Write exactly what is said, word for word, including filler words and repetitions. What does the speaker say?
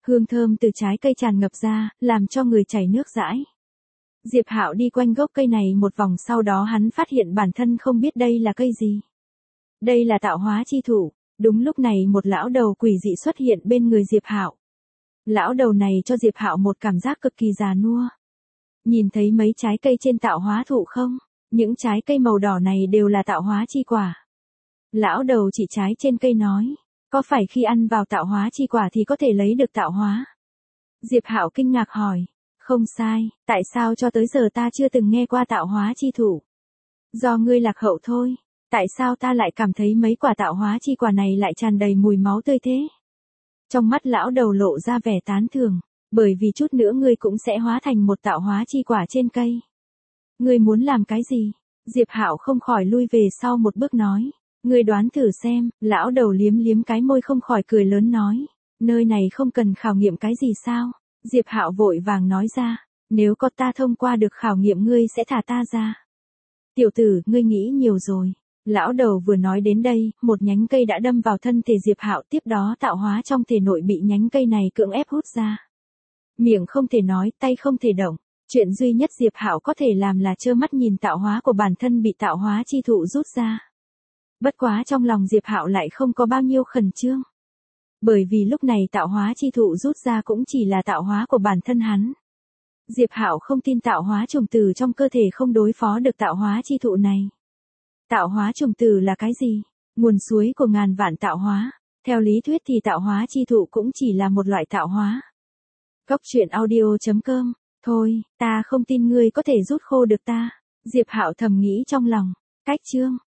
Hương thơm từ trái cây tràn ngập ra, làm cho người chảy nước dãi. Diệp Hạo đi quanh gốc cây này một vòng, sau đó hắn phát hiện bản thân không biết đây là cây gì. Đây là tạo hóa chi thụ. Đúng lúc này một lão đầu quỷ dị xuất hiện bên người Diệp Hạo. Lão đầu này cho Diệp Hạo một cảm giác cực kỳ già nua. Nhìn thấy mấy trái cây trên tạo hóa thụ không? Những trái cây màu đỏ này đều là tạo hóa chi quả. Lão đầu chỉ trái trên cây nói, có phải khi ăn vào tạo hóa chi quả thì có thể lấy được tạo hóa? Diệp Hạo kinh ngạc hỏi, không sai, tại sao cho tới giờ ta chưa từng nghe qua tạo hóa chi thụ? Do ngươi lạc hậu thôi, tại sao ta lại cảm thấy mấy quả tạo hóa chi quả này lại tràn đầy mùi máu tươi thế? Trong mắt lão đầu lộ ra vẻ tán thưởng, bởi vì chút nữa ngươi cũng sẽ hóa thành một tạo hóa chi quả trên cây. Ngươi muốn làm cái gì? Diệp Hạo không khỏi lui về sau một bước nói, ngươi đoán thử xem. Lão đầu liếm liếm cái môi không khỏi cười lớn nói, nơi này không cần khảo nghiệm cái gì sao? Diệp Hạo vội vàng nói ra, nếu có ta thông qua được khảo nghiệm ngươi sẽ thả ta ra. Tiểu tử, ngươi nghĩ nhiều rồi. Lão đầu vừa nói đến đây, một nhánh cây đã đâm vào thân thể Diệp Hạo, tiếp đó tạo hóa trong thể nội bị nhánh cây này cưỡng ép hút ra. Miệng không thể nói, tay không thể động, chuyện duy nhất Diệp Hạo có thể làm là trơ mắt nhìn tạo hóa của bản thân bị tạo hóa chi thụ rút ra. Bất quá trong lòng Diệp Hạo lại không có bao nhiêu khẩn trương. Bởi vì lúc này tạo hóa chi thụ rút ra cũng chỉ là tạo hóa của bản thân hắn. Diệp Hạo không tin tạo hóa trùng tử trong cơ thể không đối phó được tạo hóa chi thụ này. Tạo hóa trùng tử là cái gì? Nguồn suối của ngàn vạn tạo hóa. Theo lý thuyết thì tạo hóa chi thụ cũng chỉ là một loại tạo hóa. Góc truyện audio chấm com. Thôi, ta không tin ngươi có thể rút khô được ta. Diệp Hạo thầm nghĩ trong lòng. Cách chương